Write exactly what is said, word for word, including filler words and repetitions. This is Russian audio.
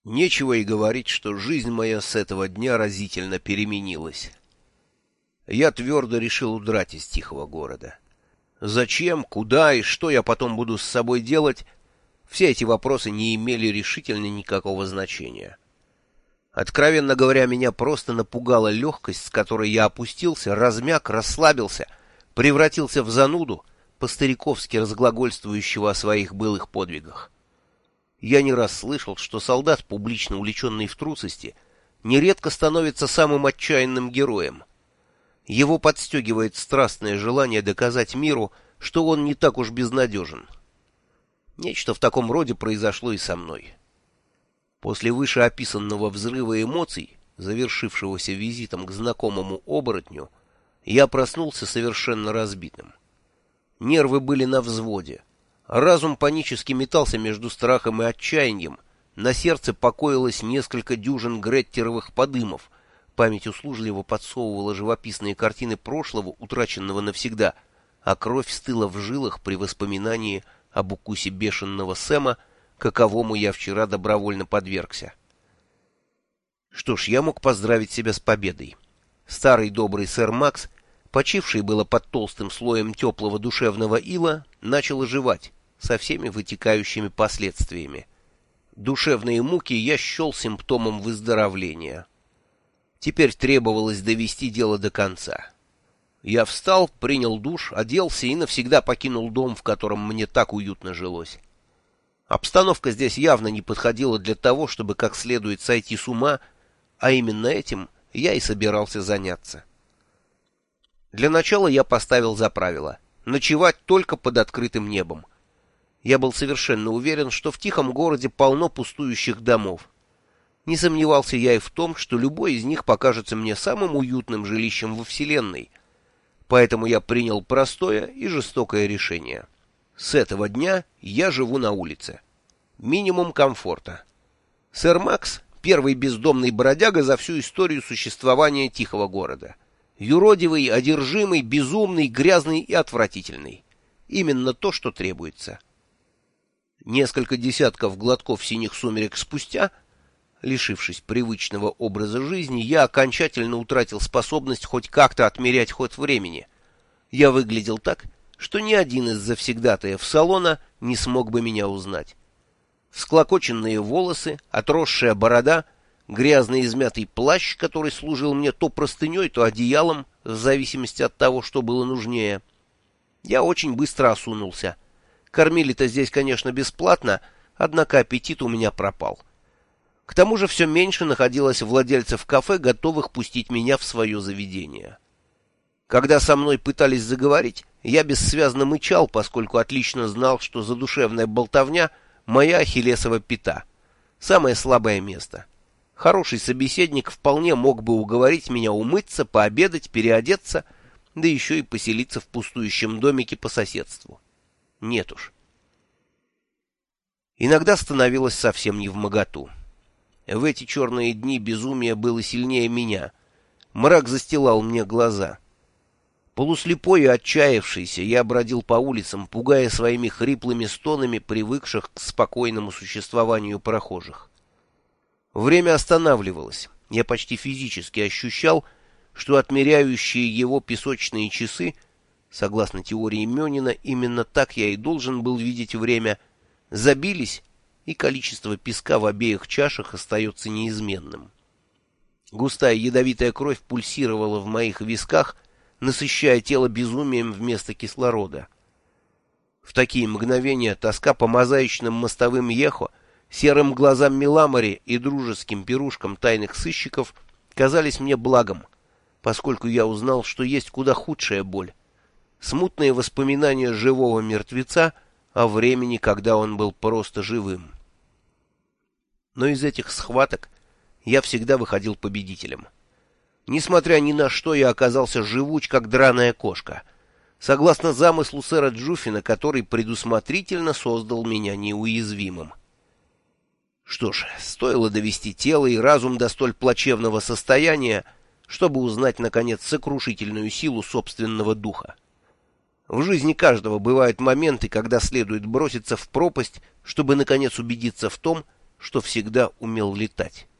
Нечего и говорить, что жизнь моя с этого дня разительно переменилась. Я твердо решил удрать из тихого города. Зачем, куда и что я потом буду с собой делать, все эти вопросы не имели решительно никакого значения. Откровенно говоря, меня просто напугала легкость, с которой я опустился, размяк, расслабился, превратился в зануду, по-стариковски разглагольствующего о своих былых подвигах. Я не раз слышал, что солдат, публично увлеченный в трусости, нередко становится самым отчаянным героем. Его подстегивает страстное желание доказать миру, что он не так уж безнадежен. Нечто в таком роде произошло и со мной. После вышеописанного взрыва эмоций, завершившегося визитом к знакомому оборотню, я проснулся совершенно разбитым. Нервы были на взводе. Разум панически метался между страхом и отчаянием, на сердце покоилось несколько дюжин греттеровых подымов, память услужливо подсовывала живописные картины прошлого, утраченного навсегда, а кровь стыла в жилах при воспоминании об укусе бешеного Сэма, каковому я вчера добровольно подвергся. Что ж, я мог поздравить себя с победой. Старый добрый сэр Макс, почивший было под толстым слоем теплого душевного ила, начал оживать, со всеми вытекающими последствиями. Душевные муки я счел симптомом выздоровления. Теперь требовалось довести дело до конца. Я встал, принял душ, оделся и навсегда покинул дом, в котором мне так уютно жилось. Обстановка здесь явно не подходила для того, чтобы как следует сойти с ума, а именно этим я и собирался заняться. Для начала я поставил за правило ночевать только под открытым небом. Я был совершенно уверен, что в тихом городе полно пустующих домов. Не сомневался я и в том, что любой из них покажется мне самым уютным жилищем во Вселенной. Поэтому я принял простое и жестокое решение. С этого дня я живу на улице. Минимум комфорта. Сэр Макс — первый бездомный бродяга за всю историю существования тихого города. Юродивый, одержимый, безумный, грязный и отвратительный. Именно то, что требуется. Несколько десятков глотков синих сумерек спустя, лишившись привычного образа жизни, я окончательно утратил способность хоть как-то отмерять ход времени. Я выглядел так, что ни один из завсегдатаев салона не смог бы меня узнать. Всклокоченные волосы, отросшая борода, грязный измятый плащ, который служил мне то простыней, то одеялом, в зависимости от того, что было нужнее. Я очень быстро осунулся. Кормили-то здесь, конечно, бесплатно, однако аппетит у меня пропал. К тому же все меньше находилось владельцев кафе, готовых пустить меня в свое заведение. Когда со мной пытались заговорить, я бессвязно мычал, поскольку отлично знал, что задушевная болтовня — моя ахиллесова пята, самое слабое место. Хороший собеседник вполне мог бы уговорить меня умыться, пообедать, переодеться, да еще и поселиться в пустующем домике по соседству. Нет уж. Иногда становилось совсем невмоготу. В эти черные дни безумие было сильнее меня. Мрак застилал мне глаза. Полуслепой и отчаявшийся, я бродил по улицам, пугая своими хриплыми стонами привыкших к спокойному существованию прохожих. Время останавливалось. Я почти физически ощущал, что отмеряющие его песочные часы, согласно теории Мёнина, именно так я и должен был видеть время, забились, и количество песка в обеих чашах остается неизменным. Густая ядовитая кровь пульсировала в моих висках, насыщая тело безумием вместо кислорода. В такие мгновения тоска по мозаичным мостовым Ехо, серым глазам Миламори и дружеским пирушкам тайных сыщиков казались мне благом, поскольку я узнал, что есть куда худшая боль. Смутные воспоминания живого мертвеца о времени, когда он был просто живым. Но из этих схваток я всегда выходил победителем. Несмотря ни на что, я оказался живуч, как драная кошка, согласно замыслу сэра Джуффина, который предусмотрительно создал меня неуязвимым. Что ж, стоило довести тело и разум до столь плачевного состояния, чтобы узнать, наконец, сокрушительную силу собственного духа. В жизни каждого бывают моменты, когда следует броситься в пропасть, чтобы, наконец, убедиться в том, что всегда умел летать.